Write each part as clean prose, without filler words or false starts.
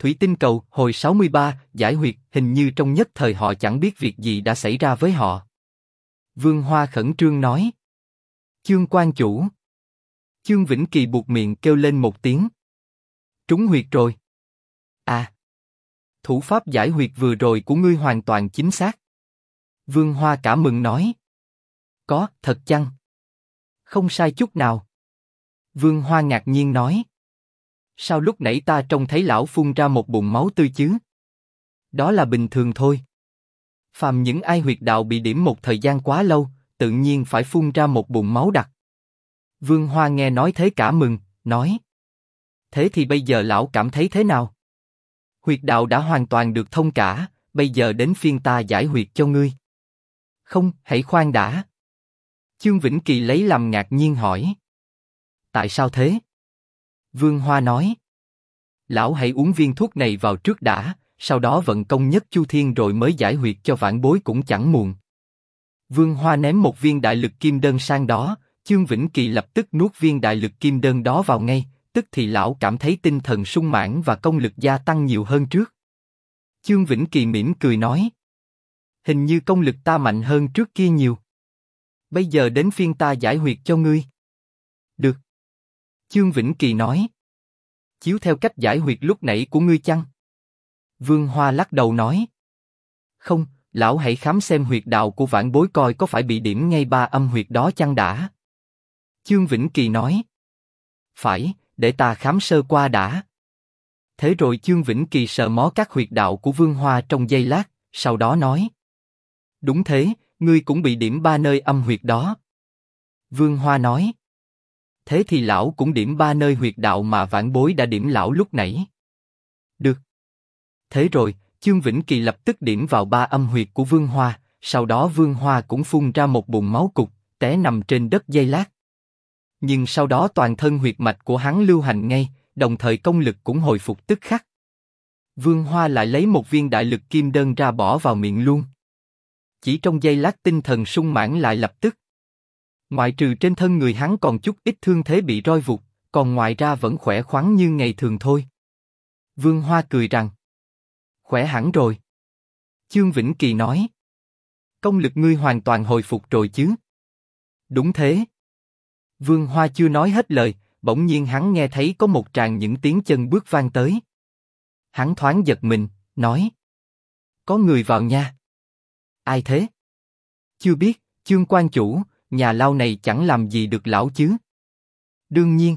Thủy tinh cầu, hồi 63, giải huyệt, hình như trong nhất thời họ chẳng biết việc gì đã xảy ra với họ. Vương Hoa khẩn trương nói. Chương quan chủ. Chương Vĩnh Kỳ buột miệng kêu lên một tiếng. Trúng huyệt rồi. À. Thủ pháp giải huyệt vừa rồi của ngươi hoàn toàn chính xác. Vương Hoa cả mừng nói. Có, thật chăng? Không sai chút nào. Vương Hoa ngạc nhiên nói. Sao lúc nãy ta trông thấy lão phun ra một bụng máu tươi chứ? Đó là bình thường thôi. Phàm những ai huyệt đạo bị điểm một thời gian quá lâu, tự nhiên phải phun ra một bụng máu đặc. Vương Hoa nghe nói thế cả mừng, nói. Thế thì bây giờ lão cảm thấy thế nào? Huyệt đạo đã hoàn toàn được thông cả, bây giờ đến phiên ta giải huyệt cho ngươi. Không, hãy khoan đã. Chương Vĩnh Kỳ lấy làm ngạc nhiên hỏi. Tại sao thế? Vương Hoa nói. Lão hãy uống viên thuốc này vào trước đã, sau đó vận công nhất chu thiên rồi mới giải huyệt cho vãn bối cũng chẳng muộn. Vương Hoa ném một viên đại lực kim đơn sang đó, Chương Vĩnh Kỳ lập tức nuốt viên đại lực kim đơn đó vào ngay, tức thì lão cảm thấy tinh thần sung mãn và công lực gia tăng nhiều hơn trước. Chương Vĩnh Kỳ mỉm cười nói. Hình như công lực ta mạnh hơn trước kia nhiều. Bây giờ đến phiên ta giải huyệt cho ngươi. Được. Chương Vĩnh Kỳ nói. Chiếu theo cách giải huyệt lúc nãy của ngươi chăng? Vương Hoa lắc đầu nói. Không, lão hãy khám xem huyệt đạo của vãn bối coi có phải bị điểm ngay 3 âm huyệt đó chăng đã. Chương Vĩnh Kỳ nói. Phải, để ta khám sơ qua đã. Thế rồi Chương Vĩnh Kỳ sờ mó các huyệt đạo của Vương Hoa trong giây lát, sau đó nói. Đúng thế, ngươi cũng bị điểm 3 nơi âm huyệt đó. Vương Hoa nói. Thế thì lão cũng điểm 3 nơi huyệt đạo mà vãn bối đã điểm lão lúc nãy. Được. Thế rồi, Chương Vĩnh Kỳ lập tức điểm vào 3 âm huyệt của Vương Hoa, sau đó Vương Hoa cũng phun ra một bụng máu cục, té nằm trên đất giây lát. Nhưng sau đó toàn thân huyệt mạch của hắn lưu hành ngay, đồng thời công lực cũng hồi phục tức khắc. Vương Hoa lại lấy một viên đại lực kim đơn ra bỏ vào miệng luôn. Chỉ trong giây lát tinh thần sung mãn lại lập tức. Ngoại trừ trên thân người hắn còn chút ít thương thế bị roi vụt, còn ngoài ra vẫn khỏe khoắn như ngày thường thôi. Vương Hoa cười rằng. Khỏe hẳn rồi. Chương Vĩnh Kỳ nói. Công lực ngươi hoàn toàn hồi phục rồi chứ? Đúng thế. Vương Hoa chưa nói hết lời, bỗng nhiên hắn nghe thấy có một tràng những tiếng chân bước vang tới. Hắn thoáng giật mình, nói. Có người vào nha. Ai thế? Chưa biết, Chương quan chủ, nhà lao này chẳng làm gì được lão chứ? Đương nhiên.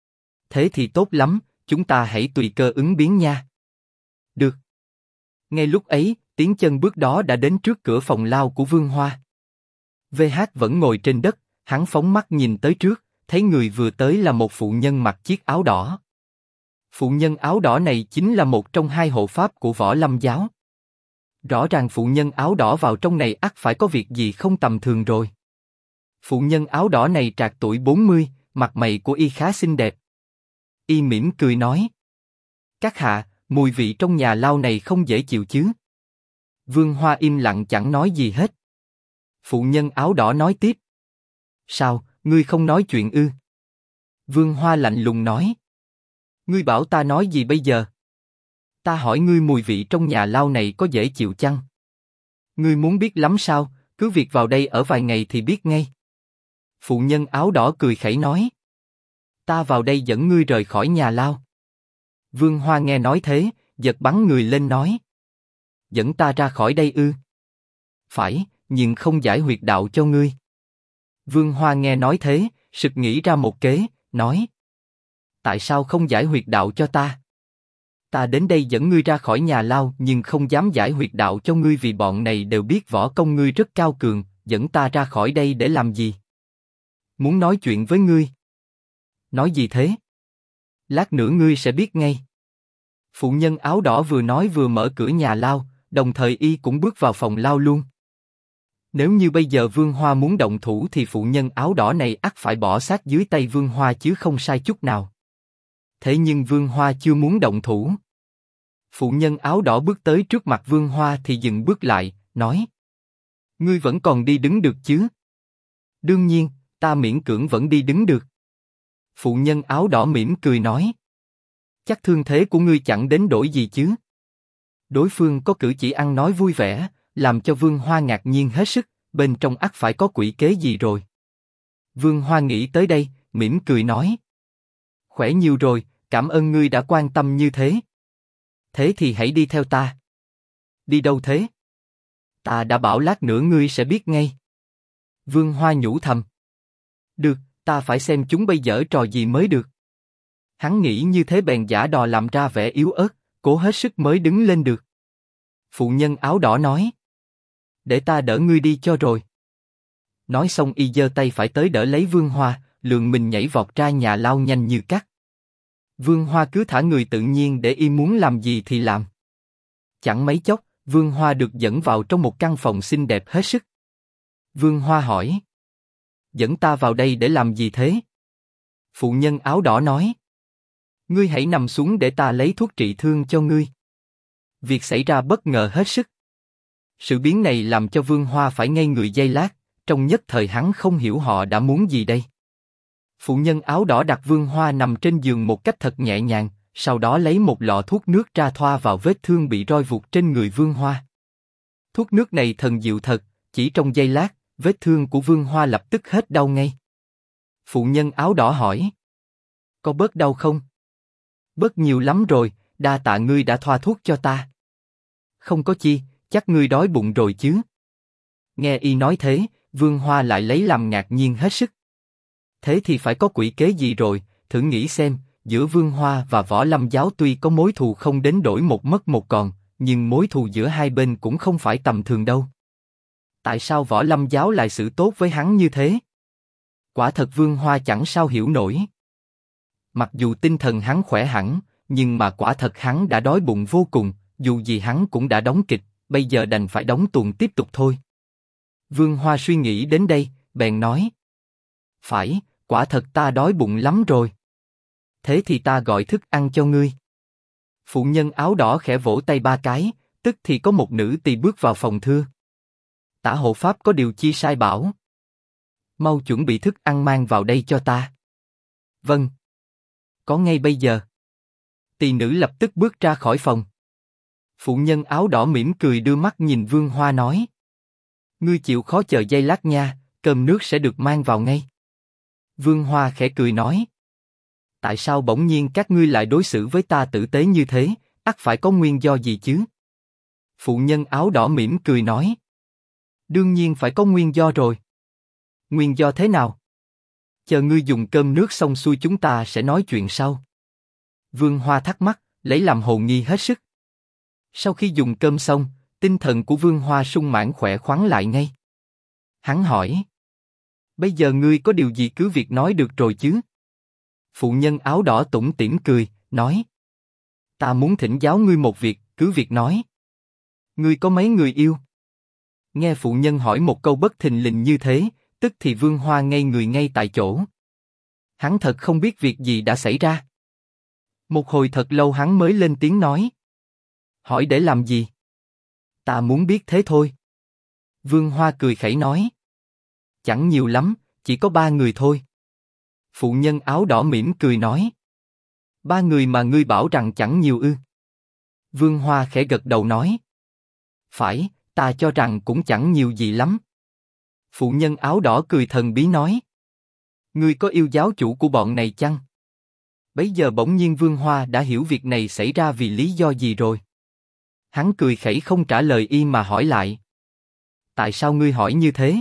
Thế thì tốt lắm, chúng ta hãy tùy cơ ứng biến nha. Được. Ngay lúc ấy, tiếng chân bước đó đã đến trước cửa phòng lao của Vương Hoa. VH vẫn ngồi trên đất, hắn phóng mắt nhìn tới trước, thấy người vừa tới là một phụ nhân mặc chiếc áo đỏ. Phụ nhân áo đỏ này chính là một trong 2 hộ pháp của Võ Lâm giáo. Rõ ràng phụ nhân áo đỏ vào trong này ắt phải có việc gì không tầm thường rồi. Phụ nhân áo đỏ này trạc tuổi 40, mặt mày của y khá xinh đẹp. Y mỉm cười nói. Các hạ, mùi vị trong nhà lao này không dễ chịu chứ? Vương Hoa im lặng chẳng nói gì hết. Phụ nhân áo đỏ nói tiếp. Sao, ngươi không nói chuyện ư? Vương Hoa lạnh lùng nói. Ngươi bảo ta nói gì bây giờ? Ta hỏi ngươi mùi vị trong nhà lao này có dễ chịu chăng? Ngươi muốn biết lắm sao, cứ việc vào đây ở vài ngày thì biết ngay. Phụ nhân áo đỏ cười khẩy nói. Ta vào đây dẫn ngươi rời khỏi nhà lao. Vương Hoa nghe nói thế, giật bắn người lên nói. Dẫn ta ra khỏi đây ư? Phải, nhưng không giải huyệt đạo cho ngươi. Vương Hoa nghe nói thế, sực nghĩ ra một kế, nói. Tại sao không giải huyệt đạo cho ta? Ta đến đây dẫn ngươi ra khỏi nhà lao nhưng không dám giải huyệt đạo cho ngươi vì bọn này đều biết võ công ngươi rất cao cường, dẫn ta ra khỏi đây để làm gì? Muốn nói chuyện với ngươi. Nói gì thế? Lát nữa ngươi sẽ biết ngay. Phụ nhân áo đỏ vừa nói vừa mở cửa nhà lao, đồng thời y cũng bước vào phòng lao luôn. Nếu như bây giờ Vương Hoa muốn động thủ thì phụ nhân áo đỏ này ắt phải bỏ xác dưới tay Vương Hoa chứ không sai chút nào. Thế nhưng Vương Hoa chưa muốn động thủ. Phụ nhân áo đỏ bước tới trước mặt Vương Hoa thì dừng bước lại, nói. Ngươi vẫn còn đi đứng được chứ? Đương nhiên, ta miễn cưỡng vẫn đi đứng được. Phụ nhân áo đỏ mỉm cười nói. Chắc thương thế của ngươi chẳng đến đổi gì chứ? Đối phương có cử chỉ ăn nói vui vẻ, làm cho Vương Hoa ngạc nhiên hết sức, bên trong ắt phải có quỷ kế gì rồi. Vương Hoa nghĩ tới đây, mỉm cười nói. Khỏe nhiều rồi, cảm ơn ngươi đã quan tâm như thế. Thế thì hãy đi theo ta. Đi đâu thế? Ta đã bảo lát nữa ngươi sẽ biết ngay. Vương Hoa nhủ thầm. Được, ta phải xem chúng bây giờ trò gì mới được. Hắn nghĩ như thế bèn giả đò làm ra vẻ yếu ớt, cố hết sức mới đứng lên được. Phụ nhân áo đỏ nói. Để ta đỡ ngươi đi cho rồi. Nói xong y giơ tay phải tới đỡ lấy Vương Hoa, lượn mình nhảy vọt ra nhà lao nhanh như cắt. Vương Hoa cứ thả người tự nhiên để y muốn làm gì thì làm. Chẳng mấy chốc, Vương Hoa được dẫn vào trong một căn phòng xinh đẹp hết sức. Vương Hoa hỏi. Dẫn ta vào đây để làm gì thế? Phụ nhân áo đỏ nói. Ngươi hãy nằm xuống để ta lấy thuốc trị thương cho ngươi. Việc xảy ra bất ngờ hết sức. Sự biến này làm cho Vương Hoa phải ngây người giây lát, trong nhất thời hắn không hiểu họ đã muốn gì đây. Phụ nhân áo đỏ đặt Vương Hoa nằm trên giường một cách thật nhẹ nhàng, sau đó lấy một lọ thuốc nước ra thoa vào vết thương bị roi vụt trên người Vương Hoa. Thuốc nước này thần diệu thật, chỉ trong giây lát, vết thương của Vương Hoa lập tức hết đau ngay. Phụ nhân áo đỏ hỏi. Có bớt đau không? Bớt nhiều lắm rồi, đa tạ ngươi đã thoa thuốc cho ta. Không có chi, chắc ngươi đói bụng rồi chứ. Nghe y nói thế, Vương Hoa lại lấy làm ngạc nhiên hết sức. Thế thì phải có quỷ kế gì rồi, thử nghĩ xem, giữa Vương Hoa và Võ Lâm Giáo tuy có mối thù không đến đổi một mất một còn, nhưng mối thù giữa hai bên cũng không phải tầm thường đâu. Tại sao Võ Lâm Giáo lại xử tốt với hắn như thế? Quả thật Vương Hoa chẳng sao hiểu nổi. Mặc dù tinh thần hắn khỏe hẳn, nhưng mà quả thật hắn đã đói bụng vô cùng, dù gì hắn cũng đã đóng kịch, bây giờ đành phải đóng tuồng tiếp tục thôi. Vương Hoa suy nghĩ đến đây, bèn nói. Phải, quả thật ta đói bụng lắm rồi. Thế thì ta gọi thức ăn cho ngươi. Phụ nhân áo đỏ khẽ vỗ tay ba cái, tức thì có một nữ tỳ bước vào phòng thưa. Tả hộ pháp có điều chi sai bảo. Mau chuẩn bị thức ăn mang vào đây cho ta. Vâng. Có ngay bây giờ. Tỳ nữ lập tức bước ra khỏi phòng. Phụ nhân áo đỏ mỉm cười đưa mắt nhìn Vương Hoa nói. Ngươi chịu khó chờ giây lát nha, cơm nước sẽ được mang vào ngay. Vương Hoa khẽ cười nói. Tại sao bỗng nhiên các ngươi lại đối xử với ta tử tế như thế, ắt phải có nguyên do gì chứ? Phụ nhân áo đỏ mỉm cười nói. Đương nhiên phải có nguyên do rồi. Nguyên do thế nào? Chờ ngươi dùng cơm nước xong xuôi chúng ta sẽ nói chuyện sau. Vương Hoa thắc mắc, lấy làm hồ nghi hết sức. Sau khi dùng cơm xong, tinh thần của Vương Hoa sung mãn khỏe khoắn lại ngay. Hắn hỏi. Bây giờ ngươi có điều gì cứ việc nói được rồi chứ? Phụ nhân áo đỏ tủm tỉm cười, nói. Ta muốn thỉnh giáo ngươi một việc, cứ việc nói. Ngươi có mấy người yêu? Nghe phụ nhân hỏi một câu bất thình lình như thế, tức thì Vương Hoa ngây người ngay tại chỗ. Hắn thật không biết việc gì đã xảy ra. Một hồi thật lâu hắn mới lên tiếng nói. Hỏi để làm gì? Ta muốn biết thế thôi. Vương Hoa cười khẩy nói. Chẳng nhiều lắm, chỉ có 3 người thôi. Phụ nhân áo đỏ mỉm cười nói. 3 người mà ngươi bảo rằng chẳng nhiều ư? Vương Hoa khẽ gật đầu nói. Phải, ta cho rằng cũng chẳng nhiều gì lắm. Phụ nhân áo đỏ cười thần bí nói. Ngươi có yêu giáo chủ của bọn này chăng? Bấy giờ bỗng nhiên Vương Hoa đã hiểu việc này xảy ra vì lý do gì rồi. Hắn cười khẩy không trả lời y mà hỏi lại. Tại sao ngươi hỏi như thế?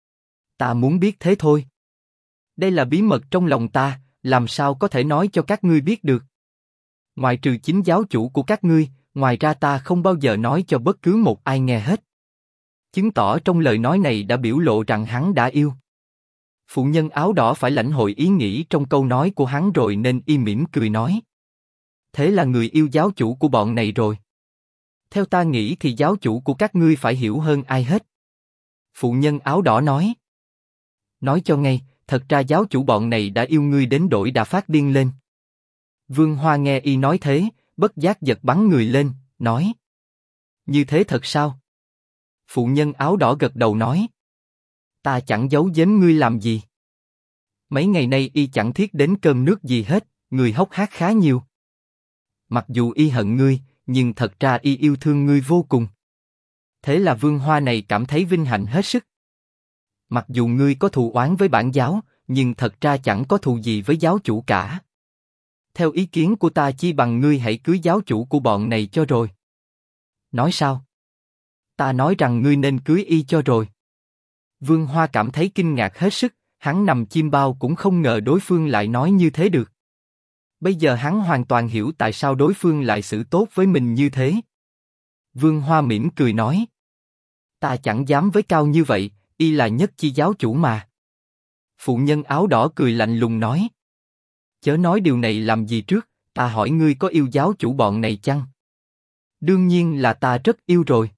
Ta muốn biết thế thôi. Đây là bí mật trong lòng ta, làm sao có thể nói cho các ngươi biết được. Ngoài trừ chính giáo chủ của các ngươi, ngoài ra ta không bao giờ nói cho bất cứ một ai nghe hết. Chứng tỏ trong lời nói này đã biểu lộ rằng hắn đã yêu. Phụ nhân áo đỏ phải lãnh hội ý nghĩ trong câu nói của hắn rồi nên y mỉm cười nói. Thế là người yêu giáo chủ của bọn này rồi. Theo ta nghĩ thì giáo chủ của các ngươi phải hiểu hơn ai hết. Phụ nhân áo đỏ nói. Nói cho ngay, thật ra giáo chủ bọn này đã yêu ngươi đến đổi đã phát điên lên. Vương Hoa nghe y nói thế, bất giác giật bắn người lên, nói. Như thế thật sao? Phụ nhân áo đỏ gật đầu nói. Ta chẳng giấu giếm ngươi làm gì. Mấy ngày nay y chẳng thiết đến cơm nước gì hết, người hốc hác khá nhiều. Mặc dù y hận ngươi, nhưng thật ra y yêu thương ngươi vô cùng. Thế là Vương Hoa này cảm thấy vinh hạnh hết sức. Mặc dù ngươi có thù oán với bản giáo, nhưng thật ra chẳng có thù gì với giáo chủ cả. Theo ý kiến của ta chi bằng ngươi hãy cưới giáo chủ của bọn này cho rồi. Nói sao? Ta nói rằng ngươi nên cưới y cho rồi. Vương Hoa cảm thấy kinh ngạc hết sức, hắn nằm chim bao cũng không ngờ đối phương lại nói như thế được. Bây giờ hắn hoàn toàn hiểu tại sao đối phương lại xử tốt với mình như thế. Vương Hoa mỉm cười nói. Ta chẳng dám với cao như vậy, y là nhất chi giáo chủ mà. Phụ nhân áo đỏ cười lạnh lùng nói. Chớ nói điều này làm gì trước, ta hỏi ngươi có yêu giáo chủ bọn này chăng? Đương nhiên là ta rất yêu rồi.